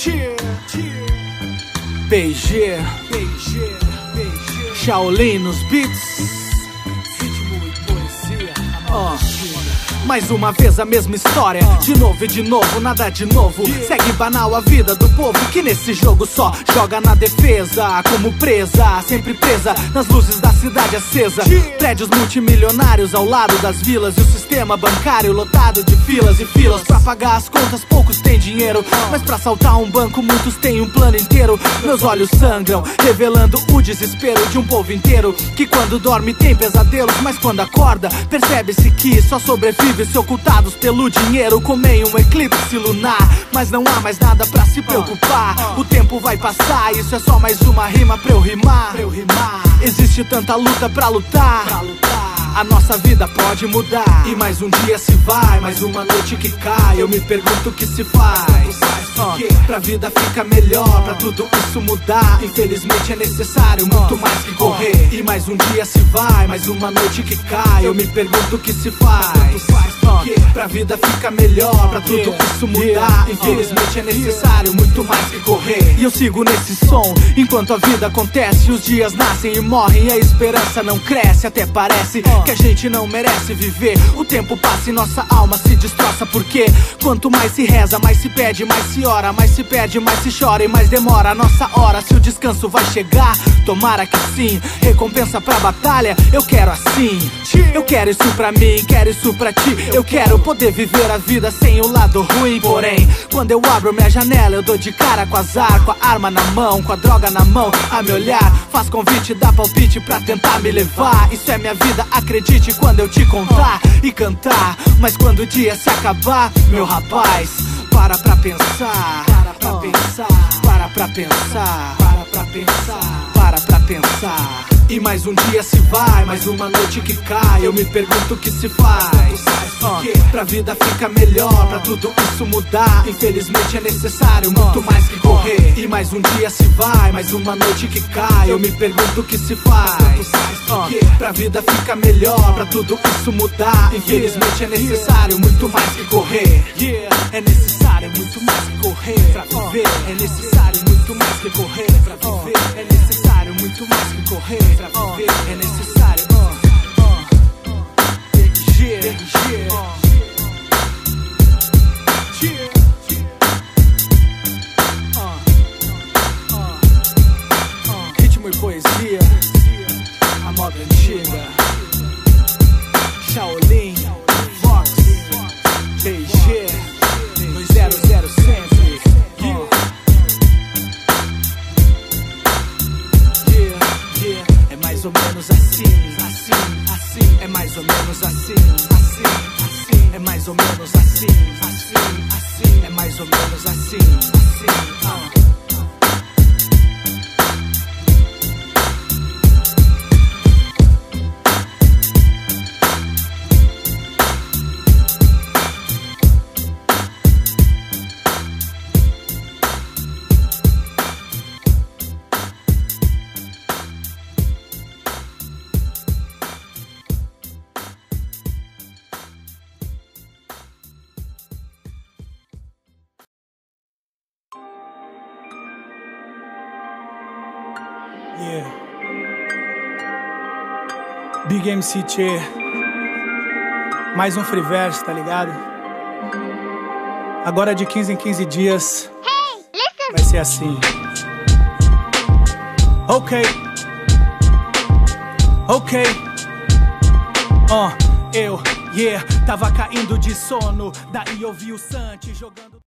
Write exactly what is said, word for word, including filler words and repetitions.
B G, B G, B G, Shaolin nos beats, ritmo e poesia. Oh. Mais uma vez a mesma história, de novo e de novo, nada de novo. Segue banal a vida do povo que nesse jogo só joga na defesa. Como presa, sempre presa nas luzes da cidade acesa. Prédios multimilionários ao lado das vilas, e o sistema bancário lotado de filas e filas. Pra pagar as contas poucos têm dinheiro, mas pra assaltar um banco muitos têm um plano inteiro. Meus olhos sangram, revelando o desespero de um povo inteiro, que quando dorme tem pesadelos, mas quando acorda percebe-se que só sobrevive se ocultados pelo dinheiro, como em um eclipse lunar. Mas não há mais nada pra se preocupar, o tempo vai passar, isso é só mais uma rima pra eu rimar. Existe tanta luta pra lutar, a nossa vida pode mudar. E mais um dia se vai, mais uma noite que cai. Eu me pergunto o que se faz, uh, pra vida ficar melhor, pra tudo isso mudar. Infelizmente é necessário muito mais que correr. E mais um dia se vai, mais uma noite que cai. Eu me pergunto o que se faz, uh, pra vida ficar melhor, pra tudo isso mudar. Infelizmente é necessário muito mais que correr. E eu sigo nesse som, enquanto a vida acontece. Os dias nascem e morrem, e a esperança não cresce. Até parece que a gente não merece viver. O tempo passa e nossa alma se destroça, porque quanto mais se reza, mais se pede, mais se ora, mais se perde, mais se chora e mais demora a nossa hora. Se o descanso vai chegar, tomara que sim. Recompensa pra batalha, eu quero assim. Eu quero isso pra mim, quero isso pra ti. Eu quero poder viver a vida sem o lado ruim. Porém, quando eu abro minha janela, eu dou de cara com azar, com a arma na mão, com a droga na mão, a me olhar. Faz convite, dá palpite pra tentar me levar. Isso é minha vida, acredite quando eu te contar e cantar. Mas quando o dia se acabar, meu rapaz, para pra pensar, para pra pensar, para pra pensar, para pra pensar, para pra pensar. E mais um dia se vai, mais uma noite que cai. Eu me pergunto o que se faz, uh, pra vida ficar melhor, pra tudo isso mudar. Infelizmente é necessário muito mais que correr. E mais um dia se vai, mais uma noite que cai. Eu me pergunto o que se faz, uh, pra vida ficar melhor, pra tudo isso mudar. Infelizmente é necessário muito mais que correr. É necessário muito mais que correr pra viver. É necessário muito mais que correr pra viver. É necessário muito mais que correr pra viver. É necessário, uh, uh, uh, yeah, yeah, uh, uh, uh, ritmo e poesia, a moda antiga, Shaolin, Fox, B G, dois zero zero sempre, uh. Yeah, yeah. É mais ou menos assim, assim, assim. É mais ou menos assim, assim, assim. É mais ou menos assim, assim, assim. É mais ou menos assim, assim, uh. Yeah. Big M C Che. Mais um free verse, tá ligado? Agora de quinze em quinze dias. Hey, listen. Vai ser assim. Ok. Ok. Uh, eu, yeah, tava caindo de sono. Daí eu vi o Santi jogando.